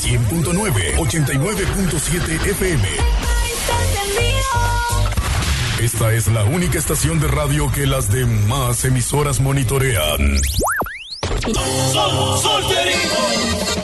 100.9, 89.7 FM. Esta es la única estación de radio que las demás emisoras monitorean. ¡Somos solteritos!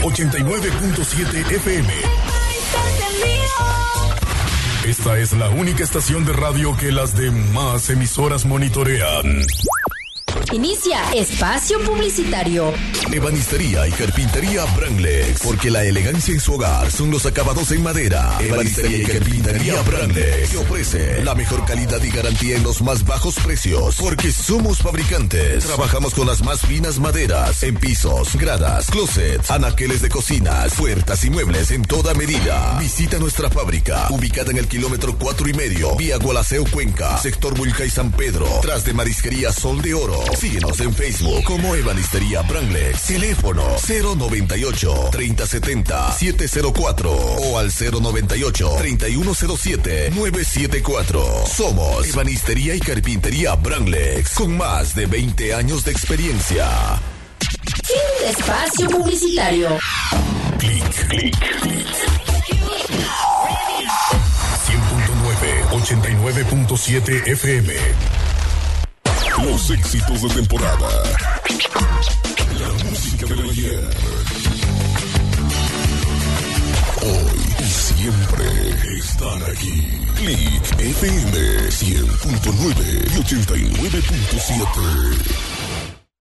89.7 FM. Esta es la única estación de radio que las demás emisoras monitorean. Inicia espacio publicitario. Ebanistería y carpintería Branglex, porque la elegancia en su hogar son los acabados en madera. Ebanistería y carpintería Branglex te ofrece la mejor calidad y garantía en los más bajos precios, porque somos fabricantes. Trabajamos con las más finas maderas en pisos, gradas, closets, anaqueles de cocinas, puertas y muebles en toda medida. Visita nuestra fábrica, ubicada en el kilómetro 4.5, vía Gualaceo Cuenca, sector Bulcay San Pedro, tras de Marisquería Sol de Oro. Síguenos en Facebook como Ebanistería Branglex. Teléfono 098-3070-704 o al 098-3107-974. Somos Ebanistería y Carpintería Branglex, con más de 20 años de experiencia. Fin de espacio publicitario. Clic, clic, clic. 100.9, 89.7 FM. Los éxitos de temporada. La música del ayer. Hoy y siempre están aquí. Click FM 100.9 y 89.7.